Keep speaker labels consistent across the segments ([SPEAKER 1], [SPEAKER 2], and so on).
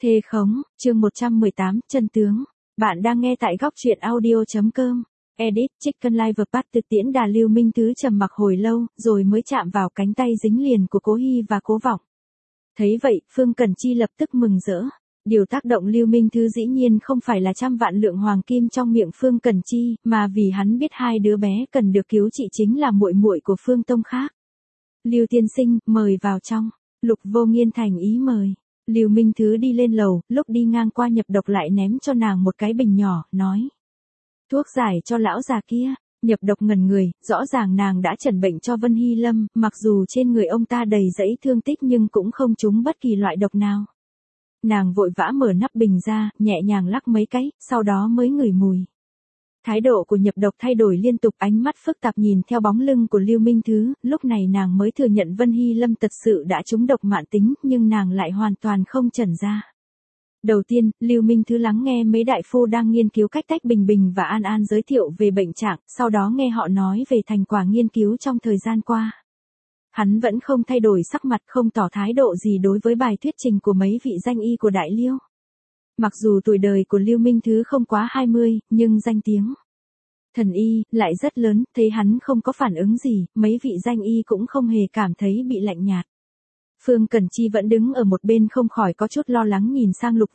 [SPEAKER 1] Thề khống, chương 118, chân tướng. Bạn đang nghe tại góc truyện audio.com. Edit, Chicken Live Part thực tiễn đà Lưu Minh Thứ trầm mặc hồi lâu, rồi mới chạm vào cánh tay dính liền của Cố Hi và Cố Vọng. Thấy vậy, Phương Cẩn Chi lập tức mừng rỡ. Điều tác động Lưu Minh Thứ dĩ nhiên không phải là trăm vạn lượng hoàng kim trong miệng Phương Cẩn Chi, mà vì hắn biết hai đứa bé cần được cứu trị chính là muội muội của Phương Tông khác. Lưu tiên sinh, mời vào trong. Lục Vô Nghiên thành ý mời. Lưu Minh Thứ đi lên lầu, lúc đi ngang qua Nhập Độc lại ném cho nàng một cái bình nhỏ, nói. Thuốc giải cho lão già kia. Nhập Độc ngẩn người, rõ ràng nàng đã chẩn bệnh cho Vân Hy Lâm, mặc dù trên người ông ta đầy dẫy thương tích nhưng cũng không trúng bất kỳ loại độc nào. Nàng vội vã mở nắp bình ra, nhẹ nhàng lắc mấy cái, sau đó mới ngửi mùi. Thái độ của Nhập Độc thay đổi liên tục, ánh mắt phức tạp nhìn theo bóng lưng của Lưu Minh Thứ, lúc này nàng mới thừa nhận Vân Hy Lâm thật sự đã trúng độc mãn tính, nhưng nàng lại hoàn toàn không chẩn ra. Đầu tiên, Lưu Minh Thứ lắng nghe mấy đại phu đang nghiên cứu cách tách Bình Bình và An An giới thiệu về bệnh trạng, sau đó nghe họ nói về thành quả nghiên cứu trong thời gian qua. Hắn vẫn không thay đổi sắc mặt, không tỏ thái độ gì đối với bài thuyết trình của mấy vị danh y của Đại Liêu. Mặc dù tuổi đời của Lưu Minh Thứ không quá 20, nhưng danh tiếng thần y lại rất lớn, thấy hắn không có phản ứng gì, mấy vị danh y cũng không hề cảm thấy bị lạnh nhạt. Phương Cẩn Chi vẫn đứng ở một bên không khỏi có chút lo lắng nhìn sang Lục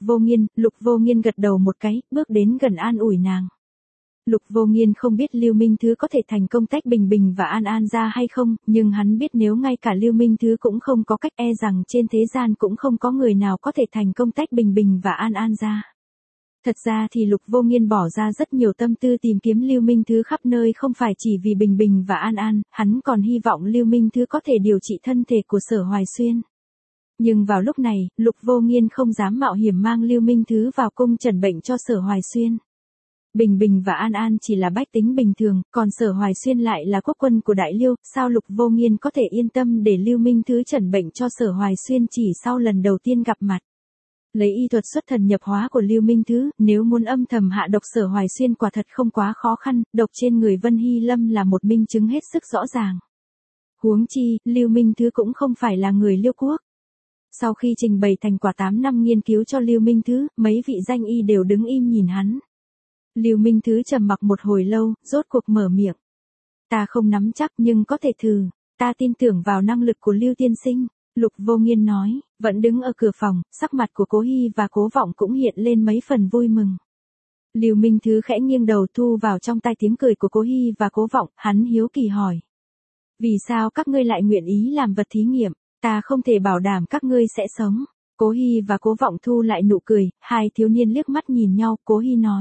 [SPEAKER 1] Vô Nghiên gật đầu một cái, bước đến gần an ủi nàng. Lục Vô Nghiên không biết Lưu Minh Thứ có thể thành công tách Bình Bình và An An ra hay không, nhưng hắn biết nếu ngay cả Lưu Minh Thứ cũng không có cách, e rằng trên thế gian cũng không có người nào có thể thành công tách Bình Bình và An An ra. Thật ra thì Lục Vô Nghiên bỏ ra rất nhiều tâm tư tìm kiếm Lưu Minh Thứ khắp nơi, không phải chỉ vì Bình Bình và An An, hắn còn hy vọng Lưu Minh Thứ có thể điều trị thân thể của Sở Hoài Xuyên. Nhưng vào lúc này, Lục Vô Nghiên không dám mạo hiểm mang Lưu Minh Thứ vào cung chẩn bệnh cho Sở Hoài Xuyên. Bình Bình và An An chỉ là bách tính bình thường, còn Sở Hoài Xuyên lại là quốc quân của Đại Liêu, sao Lục Vô Nghiên có thể yên tâm để Lưu Minh Thứ chẩn bệnh cho Sở Hoài Xuyên chỉ sau lần đầu tiên gặp mặt. Lấy y thuật xuất thần nhập hóa của Lưu Minh Thứ, nếu muốn âm thầm hạ độc Sở Hoài Xuyên quả thật không quá khó khăn, độc trên người Vân Hy Lâm là một minh chứng hết sức rõ ràng. Huống chi, Lưu Minh Thứ cũng không phải là người Liêu quốc. Sau khi trình bày thành quả 8 năm nghiên cứu cho Lưu Minh Thứ, mấy vị danh y đều đứng im nhìn hắn. Lưu Minh Thứ trầm mặc một hồi lâu, rốt cuộc mở miệng. Ta không nắm chắc nhưng có thể thử, ta tin tưởng vào năng lực của Lưu tiên sinh. Lục Vô Nghiên nói, vẫn đứng ở cửa phòng, sắc mặt của Cố Hi và Cố Vọng cũng hiện lên mấy phần vui mừng. Lưu Minh Thứ khẽ nghiêng đầu thu vào trong tai tiếng cười của Cố Hi và Cố Vọng, hắn hiếu kỳ hỏi. Vì sao các ngươi lại nguyện ý làm vật thí nghiệm, ta không thể bảo đảm các ngươi sẽ sống. Cố Hi và Cố Vọng thu lại nụ cười, hai thiếu niên liếc mắt nhìn nhau, Cố Hi nói.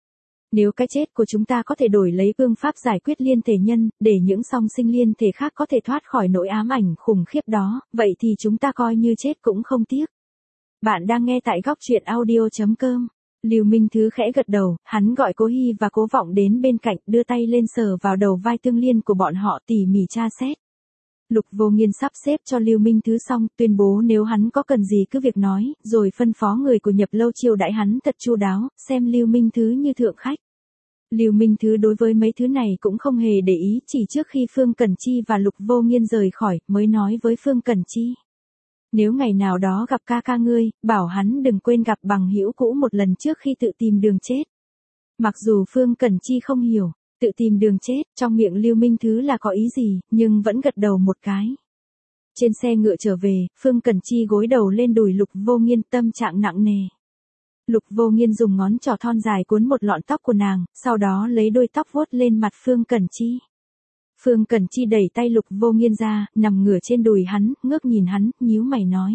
[SPEAKER 1] Nếu cái chết của chúng ta có thể đổi lấy phương pháp giải quyết liên thể nhân, để những song sinh liên thể khác có thể thoát khỏi nỗi ám ảnh khủng khiếp đó, vậy thì chúng ta coi như chết cũng không tiếc. Bạn đang nghe tại góc truyện audio.com. Lưu Minh Thứ khẽ gật đầu, hắn gọi Cố Hi và Cố Vọng đến bên cạnh, đưa tay lên sờ vào đầu vai Tương Liên của bọn họ tỉ mỉ tra xét. Lục Vô Nghiên sắp xếp cho Lưu Minh Thứ xong, tuyên bố nếu hắn có cần gì cứ việc nói, rồi phân phó người của Nhập Lâu chiêu đãi hắn thật chu đáo, xem Lưu Minh Thứ như thượng khách. Lưu Minh Thứ đối với mấy thứ này cũng không hề để ý, chỉ trước khi Phương Cẩn Chi và Lục Vô Nghiên rời khỏi, mới nói với Phương Cẩn Chi. Nếu ngày nào đó gặp ca ca ngươi, bảo hắn đừng quên gặp bằng hữu cũ một lần trước khi tự tìm đường chết. Mặc dù Phương Cẩn Chi không hiểu, tự tìm đường chết, trong miệng Lưu Minh Thứ là có ý gì, nhưng vẫn gật đầu một cái. Trên xe ngựa trở về, Phương Cẩn Chi gối đầu lên đùi Lục Vô Nghiên, tâm trạng nặng nề. Lục Vô Nghiên dùng ngón trỏ thon dài cuốn một lọn tóc của nàng, sau đó lấy đuôi tóc vuốt lên mặt Phương Cẩn Chi. Phương Cẩn Chi đẩy tay Lục Vô Nghiên ra, nằm ngửa trên đùi hắn, ngước nhìn hắn, nhíu mày nói.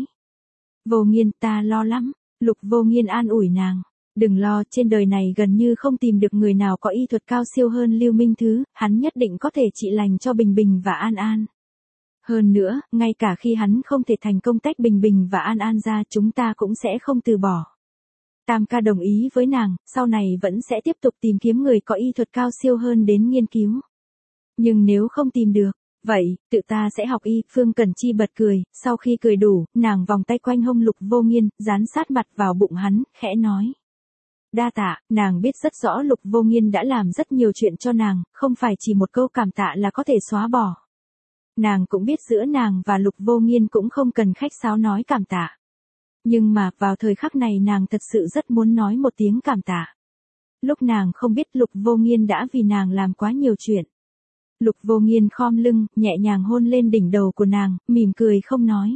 [SPEAKER 1] Vô Nghiên, ta lo lắm. Lục Vô Nghiên an ủi nàng. Đừng lo, trên đời này gần như không tìm được người nào có y thuật cao siêu hơn Lưu Minh Thứ, hắn nhất định có thể trị lành cho Bình Bình và An An. Hơn nữa, ngay cả khi hắn không thể thành công tách Bình Bình và An An ra, chúng ta cũng sẽ không từ bỏ. Tam ca đồng ý với nàng, sau này vẫn sẽ tiếp tục tìm kiếm người có y thuật cao siêu hơn đến nghiên cứu. Nhưng nếu không tìm được, vậy, tự ta sẽ học y. Phương Cẩn Chi bật cười, sau khi cười đủ, nàng vòng tay quanh hông Lục Vô Nghiên, dán sát mặt vào bụng hắn, khẽ nói. Đa tạ, nàng biết rất rõ Lục Vô Nghiên đã làm rất nhiều chuyện cho nàng, không phải chỉ một câu cảm tạ là có thể xóa bỏ. Nàng cũng biết giữa nàng và Lục Vô Nghiên cũng không cần khách sáo nói cảm tạ. Nhưng mà, vào thời khắc này nàng thật sự rất muốn nói một tiếng cảm tạ. Lúc nàng không biết Lục Vô Nghiên đã vì nàng làm quá nhiều chuyện. Lục Vô Nghiên khom lưng, nhẹ nhàng hôn lên đỉnh đầu của nàng, mỉm cười không nói.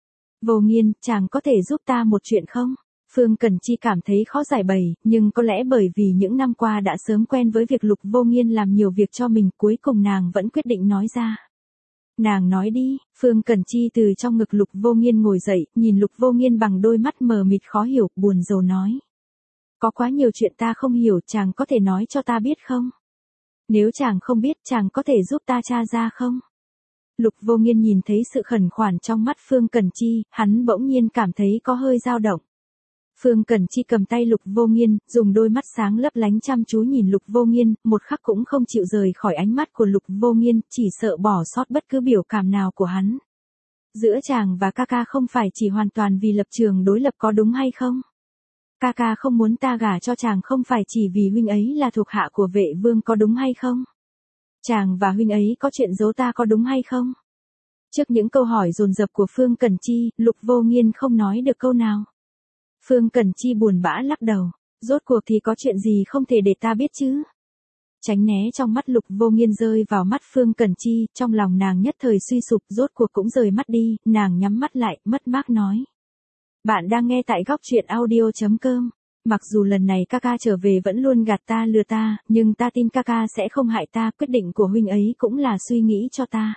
[SPEAKER 1] Vô Nghiên, chàng có thể giúp ta một chuyện không? Phương Cẩn Chi cảm thấy khó giải bày, nhưng có lẽ bởi vì những năm qua đã sớm quen với việc Lục Vô Nghiên làm nhiều việc cho mình, cuối cùng nàng vẫn quyết định nói ra. Nàng nói đi, Phương Cẩn Chi từ trong ngực Lục Vô Nghiên ngồi dậy, nhìn Lục Vô Nghiên bằng đôi mắt mờ mịt khó hiểu, buồn rầu nói. Có quá nhiều chuyện ta không hiểu, chàng có thể nói cho ta biết không? Nếu chàng không biết, chàng có thể giúp ta tra ra không? Lục Vô Nghiên nhìn thấy sự khẩn khoản trong mắt Phương Cẩn Chi, hắn bỗng nhiên cảm thấy có hơi dao động. Phương Cẩn Chi cầm tay Lục Vô Nghiên, dùng đôi mắt sáng lấp lánh chăm chú nhìn Lục Vô Nghiên, một khắc cũng không chịu rời khỏi ánh mắt của Lục Vô Nghiên, chỉ sợ bỏ sót bất cứ biểu cảm nào của hắn. Giữa chàng và ca ca không phải chỉ hoàn toàn vì lập trường đối lập có đúng hay không? Ca ca không muốn ta gả cho chàng không phải chỉ vì huynh ấy là thuộc hạ của Vệ Vương có đúng hay không? Chàng và huynh ấy có chuyện giấu ta có đúng hay không? Trước những câu hỏi dồn dập của Phương Cẩn Chi, Lục Vô Nghiên không nói được câu nào. Phương Cẩn Chi buồn bã lắc đầu, rốt cuộc thì có chuyện gì không thể để ta biết chứ? Tránh né trong mắt Lục Vô Nghiên rơi vào mắt Phương Cẩn Chi, trong lòng nàng nhất thời suy sụp, rốt cuộc cũng rời mắt đi, nàng nhắm mắt lại, mất mát nói. Bạn đang nghe tại góc truyện audio.com. Mặc dù lần này ca ca trở về vẫn luôn gạt ta lừa ta, nhưng ta tin ca ca sẽ không hại ta, quyết định của huynh ấy cũng là suy nghĩ cho ta.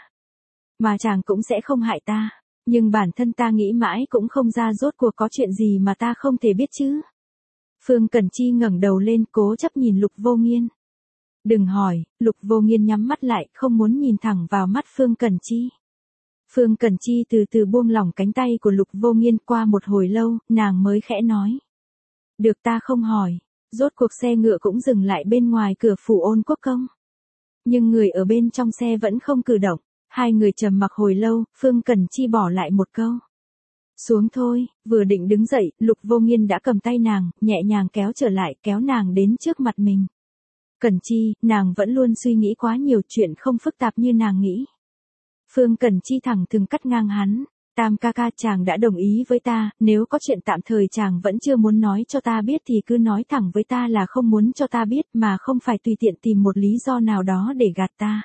[SPEAKER 1] Mà chàng cũng sẽ không hại ta, nhưng bản thân ta nghĩ mãi cũng không ra rốt cuộc có chuyện gì mà ta không thể biết chứ. Phương Cẩn Chi ngẩng đầu lên, cố chấp nhìn Lục Vô Nghiên. Đừng hỏi, Lục Vô Nghiên nhắm mắt lại, không muốn nhìn thẳng vào mắt Phương Cẩn Chi. Phương Cẩn Chi từ từ buông lỏng cánh tay của Lục Vô Nghiên, qua một hồi lâu, nàng mới khẽ nói. Được, ta không hỏi. Rốt cuộc xe ngựa cũng dừng lại bên ngoài cửa phủ Ôn Quốc Công. Nhưng người ở bên trong xe vẫn không cử động. Hai người trầm mặc hồi lâu, Phương Cẩn Chi bỏ lại một câu. Xuống thôi, vừa định đứng dậy, Lục Vô Nghiên đã cầm tay nàng, nhẹ nhàng kéo trở lại, kéo nàng đến trước mặt mình. Cẩn Chi, nàng vẫn luôn suy nghĩ quá nhiều, chuyện không phức tạp như nàng nghĩ. Phương Cẩn Chi thẳng thừng cắt ngang hắn. Tam ca ca, chàng đã đồng ý với ta, nếu có chuyện tạm thời chàng vẫn chưa muốn nói cho ta biết thì cứ nói thẳng với ta là không muốn cho ta biết, mà không phải tùy tiện tìm một lý do nào đó để gạt ta.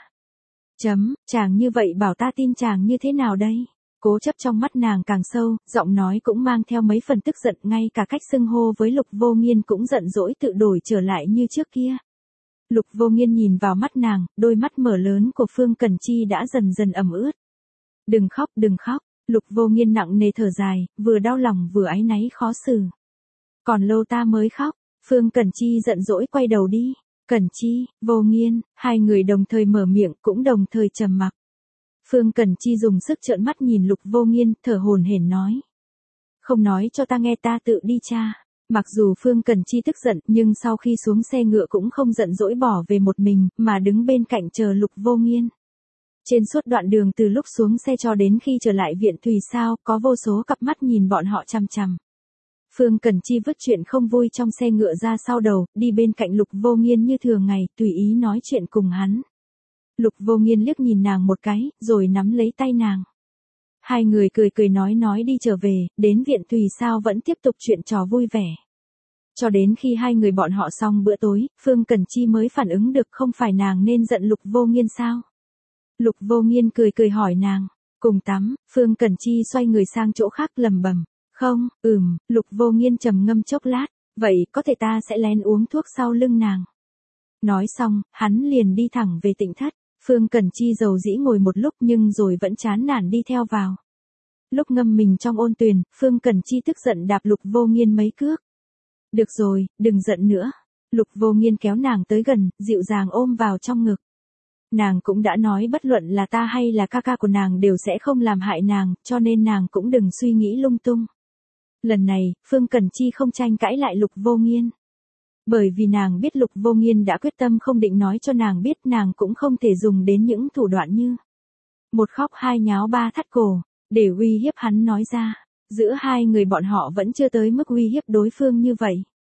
[SPEAKER 1] Chàng như vậy bảo ta tin chàng như thế nào đây? Cố chấp trong mắt nàng càng sâu, giọng nói cũng mang theo mấy phần tức giận, ngay cả cách xưng hô với Lục Vô Nghiên cũng giận dỗi tự đổi trở lại như trước kia. Lục Vô Nghiên nhìn vào mắt nàng, đôi mắt mở lớn của Phương Cẩn Chi đã dần dần ẩm ướt. Đừng khóc, đừng khóc. Lục Vô Nghiên nặng nề thở dài, vừa đau lòng vừa áy náy khó xử. Còn lâu ta mới khóc. Phương Cẩn Chi giận dỗi quay đầu đi. Cẩn Chi, Vô Nghiên, hai người đồng thời mở miệng, cũng đồng thời trầm mặc. Phương Cẩn Chi dùng sức trợn mắt nhìn Lục Vô Nghiên, thở hổn hển nói. Không nói cho ta nghe, ta tự đi tra. Mặc dù Phương Cẩn Chi tức giận, nhưng sau khi xuống xe ngựa cũng không giận dỗi bỏ về một mình, mà đứng bên cạnh chờ Lục Vô Nghiên. Trên suốt đoạn đường từ lúc xuống xe cho đến khi trở lại viện Thùy Sao, có vô số cặp mắt nhìn bọn họ chằm chằm. Phương Cẩn Chi vứt chuyện không vui trong xe ngựa ra sau đầu, đi bên cạnh Lục Vô Nghiên như thường ngày, tùy ý nói chuyện cùng hắn. Lục Vô Nghiên liếc nhìn nàng một cái, rồi nắm lấy tay nàng. Hai người cười cười nói đi trở về, đến viện Thùy Sao vẫn tiếp tục chuyện trò vui vẻ. Cho đến khi hai người bọn họ xong bữa tối, Phương Cẩn Chi mới phản ứng được, không phải nàng nên giận Lục Vô Nghiên sao? Lục Vô Nghiên cười hỏi nàng, cùng tắm. Phương Cẩn Chi xoay người sang chỗ khác lầm bầm. Không, Lục Vô Nghiên trầm ngâm chốc lát, vậy có thể ta sẽ lén uống thuốc sau lưng nàng. Nói xong, hắn liền đi thẳng về tịnh thất. Phương Cẩn Chi dầu dĩ ngồi một lúc nhưng rồi vẫn chán nản đi theo vào. Lúc ngâm mình trong ôn tuyền, Phương Cẩn Chi tức giận đạp Lục Vô Nghiên mấy cước. Được rồi, đừng giận nữa. Lục Vô Nghiên kéo nàng tới gần, dịu dàng ôm vào trong ngực. Nàng cũng đã nói bất luận là ta hay là ca ca của nàng đều sẽ không làm hại nàng, cho nên nàng cũng đừng suy nghĩ lung tung. Lần này, Phương Cẩn Chi không tranh cãi lại Lục Vô Nghiên. Bởi vì nàng biết Lục Vô Nghiên đã quyết tâm không định nói cho nàng biết, nàng cũng không thể dùng đến những thủ đoạn như một khóc hai nháo ba thắt cổ, để uy hiếp hắn nói ra. Giữa hai người bọn họ vẫn chưa tới mức uy hiếp đối phương như vậy.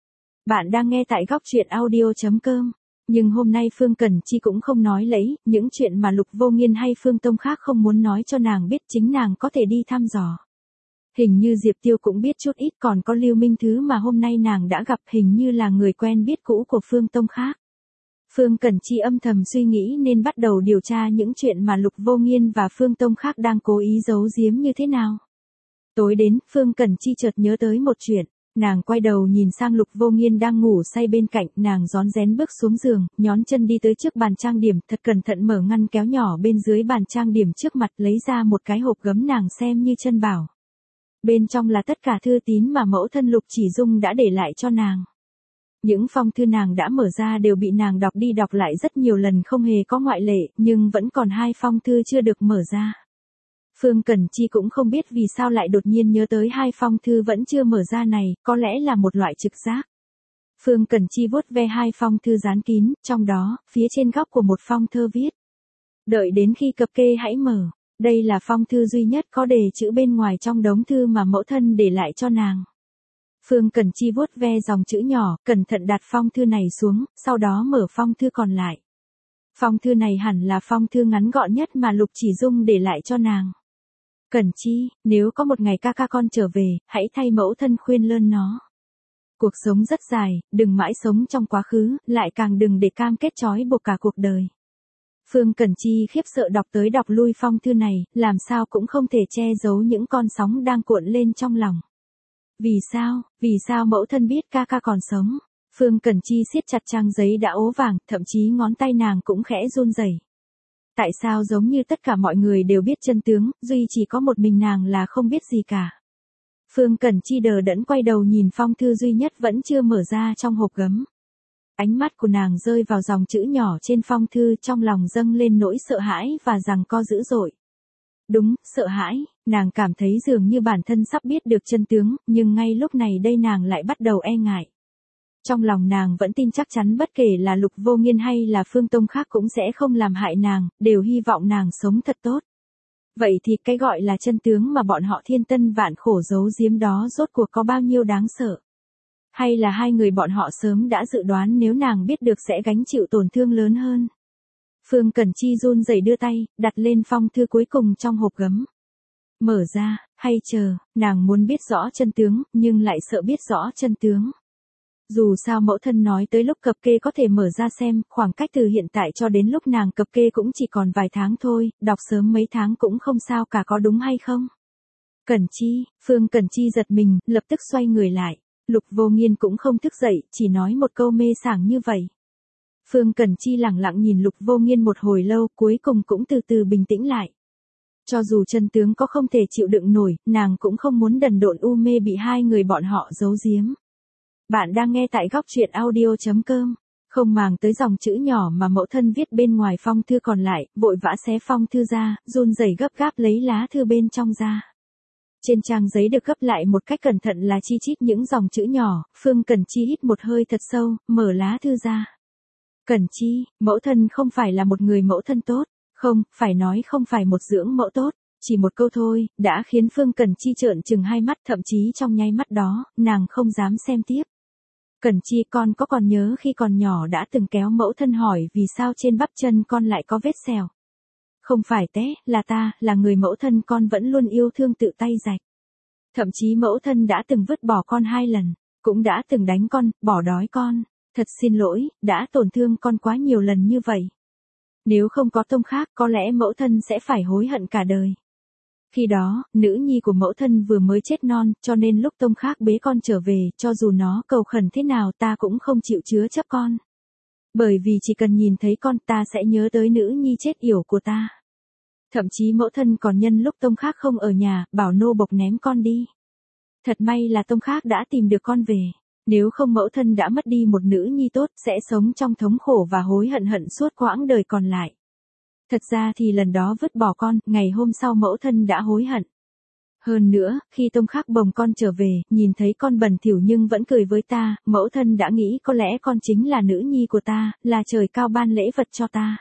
[SPEAKER 1] Bạn đang nghe tại góc truyện audio.com. Nhưng hôm nay Phương Cẩn Chi cũng không nói lấy, những chuyện mà Lục Vô Nghiên hay Phương Tông khác không muốn nói cho nàng biết chính nàng có thể đi thăm dò. Hình như Diệp Tiêu cũng biết chút ít, còn có Lưu Minh Thứ mà hôm nay nàng đã gặp hình như là người quen biết cũ của Phương Tông khác. Phương Cẩn Chi âm thầm suy nghĩ nên bắt đầu điều tra những chuyện mà Lục Vô Nghiên và Phương Tông khác đang cố ý giấu giếm như thế nào. Tối đến, Phương Cẩn Chi chợt nhớ tới một chuyện. Nàng quay đầu nhìn sang Lục Vô Nghiên đang ngủ say bên cạnh, nàng rón rén bước xuống giường, nhón chân đi tới trước bàn trang điểm, thật cẩn thận mở ngăn kéo nhỏ bên dưới bàn trang điểm trước mặt, lấy ra một cái hộp gấm nàng xem như chân bảo. Bên trong là tất cả thư tín mà mẫu thân Lục Chỉ Dung đã để lại cho nàng. Những phong thư nàng đã mở ra đều bị nàng đọc đi đọc lại rất nhiều lần không hề có ngoại lệ, nhưng vẫn còn 2 phong thư chưa được mở ra. Phương Cẩn Chi cũng không biết vì sao lại đột nhiên nhớ tới 2 phong thư vẫn chưa mở ra này, có lẽ là một loại trực giác. Phương Cẩn Chi vuốt ve 2 phong thư dán kín, trong đó, phía trên góc của một phong thơ viết. Đợi đến khi cập kê hãy mở. Đây là phong thư duy nhất có đề chữ bên ngoài trong đống thư mà mẫu thân để lại cho nàng. Phương Cẩn Chi vuốt ve dòng chữ nhỏ, cẩn thận đặt phong thư này xuống, sau đó mở phong thư còn lại. Phong thư này hẳn là phong thư ngắn gọn nhất mà Lục Chỉ Dung để lại cho nàng. Cẩn Chi, nếu có một ngày ca ca con trở về, hãy thay mẫu thân khuyên lơn nó. Cuộc sống rất dài, đừng mãi sống trong quá khứ, lại càng đừng để cam kết trói buộc cả cuộc đời. Phương Cẩn Chi khiếp sợ đọc tới đọc lui phong thư này, làm sao cũng không thể che giấu những con sóng đang cuộn lên trong lòng. Vì sao mẫu thân biết ca ca còn sống? Phương Cẩn Chi siết chặt trang giấy đã ố vàng, thậm chí ngón tay nàng cũng khẽ run rẩy. Tại sao giống như tất cả mọi người đều biết chân tướng, duy chỉ có một mình nàng là không biết gì cả. Phương Cẩn Chi đờ đẫn quay đầu nhìn phong thư duy nhất vẫn chưa mở ra trong hộp gấm. Ánh mắt của nàng rơi vào dòng chữ nhỏ trên phong thư, trong lòng dâng lên nỗi sợ hãi và giằng co dữ dội. Đúng, sợ hãi, nàng cảm thấy dường như bản thân sắp biết được chân tướng, nhưng ngay lúc này đây nàng lại bắt đầu e ngại. Trong lòng nàng vẫn tin chắc chắn bất kể là Lục Vô Nghiên hay là Phương Tông khác cũng sẽ không làm hại nàng, đều hy vọng nàng sống thật tốt. Vậy thì cái gọi là chân tướng mà bọn họ thiên tân vạn khổ giấu giếm đó rốt cuộc có bao nhiêu đáng sợ? Hay là 2 người bọn họ sớm đã dự đoán nếu nàng biết được sẽ gánh chịu tổn thương lớn hơn? Phương Cẩn Chi run rẩy đưa tay, đặt lên phong thư cuối cùng trong hộp gấm. Mở ra, hay chờ, nàng muốn biết rõ chân tướng, nhưng lại sợ biết rõ chân tướng. Dù sao mẫu thân nói tới lúc cập kê có thể mở ra xem, khoảng cách từ hiện tại cho đến lúc nàng cập kê cũng chỉ còn vài tháng thôi, đọc sớm mấy tháng cũng không sao cả, có đúng hay không? Cẩn Chi, Phương Cẩn Chi giật mình, lập tức xoay người lại. Lục Vô Nghiên cũng không thức dậy, chỉ nói một câu mê sảng như vậy. Phương Cẩn Chi lẳng lặng nhìn Lục Vô Nghiên một hồi lâu, cuối cùng cũng từ từ bình tĩnh lại. Cho dù chân tướng có không thể chịu đựng nổi, nàng cũng không muốn đần độn u mê bị 2 người bọn họ giấu giếm. Bạn đang nghe tại góc truyện audio.com. Không màng tới dòng chữ nhỏ mà mẫu thân viết bên ngoài phong thư còn lại, vội vã xé phong thư ra, run rẩy gấp gáp lấy lá thư bên trong ra. Trên trang giấy được gấp lại một cách cẩn thận là chi chít những dòng chữ nhỏ, Phương Cẩn Chi hít một hơi thật sâu, mở lá thư ra. Cẩn Chi, mẫu thân không phải là một người mẫu thân tốt, không, phải nói không phải một dưỡng mẫu tốt, chỉ một câu thôi, đã khiến Phương Cẩn Chi trợn trừng 2 mắt, thậm chí trong nháy mắt đó, nàng không dám xem tiếp. Cẩn Chi, con có còn nhớ khi còn nhỏ đã từng kéo mẫu thân hỏi vì sao trên bắp chân con lại có vết sẹo? Không phải té, là ta, là người mẫu thân con vẫn luôn yêu thương tự tay rạch. Thậm chí mẫu thân đã từng vứt bỏ con 2 lần, cũng đã từng đánh con, bỏ đói con. Thật xin lỗi, đã tổn thương con quá nhiều lần như vậy. Nếu không có Tông khác, có lẽ mẫu thân sẽ phải hối hận cả đời. Khi đó, nữ nhi của mẫu thân vừa mới chết non, cho nên lúc Tông khác bế con trở về, cho dù nó cầu khẩn thế nào ta cũng không chịu chứa chấp con. Bởi vì chỉ cần nhìn thấy con ta sẽ nhớ tới nữ nhi chết yểu của ta. Thậm chí mẫu thân còn nhân lúc Tông khác không ở nhà, bảo nô bộc ném con đi. Thật may là Tông khác đã tìm được con về. Nếu không mẫu thân đã mất đi một nữ nhi tốt, sẽ sống trong thống khổ và hối hận suốt quãng đời còn lại. Thật ra thì lần đó vứt bỏ con, ngày hôm sau mẫu thân đã hối hận. Hơn nữa, khi Tông khác bồng con trở về, nhìn thấy con bẩn thỉu nhưng vẫn cười với ta, mẫu thân đã nghĩ có lẽ con chính là nữ nhi của ta, là trời cao ban lễ vật cho ta.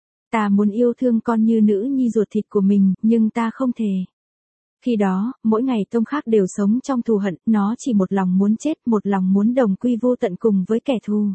[SPEAKER 1] Ta muốn yêu thương con như nữ nhi ruột thịt của mình, nhưng ta không thể. Khi đó, mỗi ngày Tông khác đều sống trong thù hận, nó chỉ một lòng muốn chết, một lòng muốn đồng quy vô tận cùng với kẻ thù.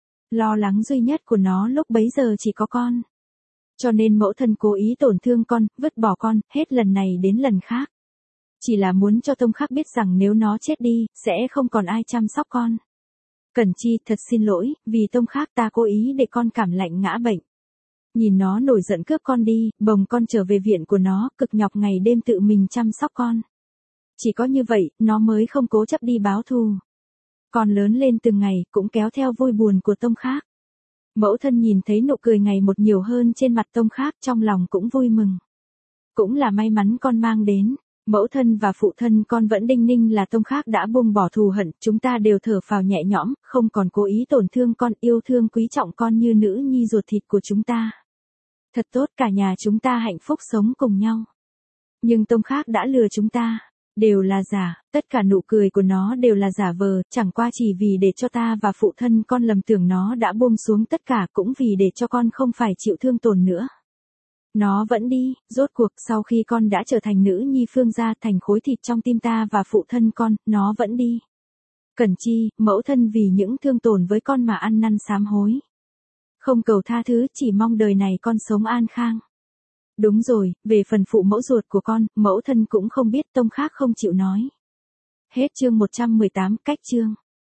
[SPEAKER 1] Lo lắng duy nhất của nó lúc bấy giờ chỉ có con. Cho nên mẫu thân cố ý tổn thương con, vứt bỏ con, hết lần này đến lần khác. Chỉ là muốn cho Tông Khắc biết rằng nếu nó chết đi, sẽ không còn ai chăm sóc con. Cẩn Chi, thật xin lỗi, vì Tông Khắc ta cố ý để con cảm lạnh ngã bệnh. Nhìn nó nổi giận cướp con đi, bồng con trở về viện của nó, cực nhọc ngày đêm tự mình chăm sóc con. Chỉ có như vậy, nó mới không cố chấp đi báo thù. Con lớn lên từng ngày, cũng kéo theo vui buồn của Tông Khắc. Mẫu thân nhìn thấy nụ cười ngày một nhiều hơn trên mặt Tông Khắc, trong lòng cũng vui mừng. Cũng là may mắn con mang đến. Mẫu thân và phụ thân con vẫn đinh ninh là Tông Khắc đã buông bỏ thù hận, chúng ta đều thở phào nhẹ nhõm, không còn cố ý tổn thương con, yêu thương quý trọng con như nữ nhi ruột thịt của chúng ta. Thật tốt, cả nhà chúng ta hạnh phúc sống cùng nhau. Nhưng Tông Khắc đã lừa chúng ta, đều là giả, tất cả nụ cười của nó đều là giả vờ, chẳng qua chỉ vì để cho ta và phụ thân con lầm tưởng nó đã buông xuống tất cả, cũng vì để cho con không phải chịu thương tổn nữa. Nó vẫn đi, rốt cuộc sau khi con đã trở thành nữ nhi Phương gia, thành khối thịt trong tim ta và phụ thân con, nó vẫn đi. Cẩn Chi, mẫu thân vì những thương tổn với con mà ăn năn sám hối. Không cầu tha thứ, chỉ mong đời này con sống an khang. Đúng rồi, về phần phụ mẫu ruột của con, mẫu thân cũng không biết, Tông Khắc không chịu nói. Hết chương 118, cách chương.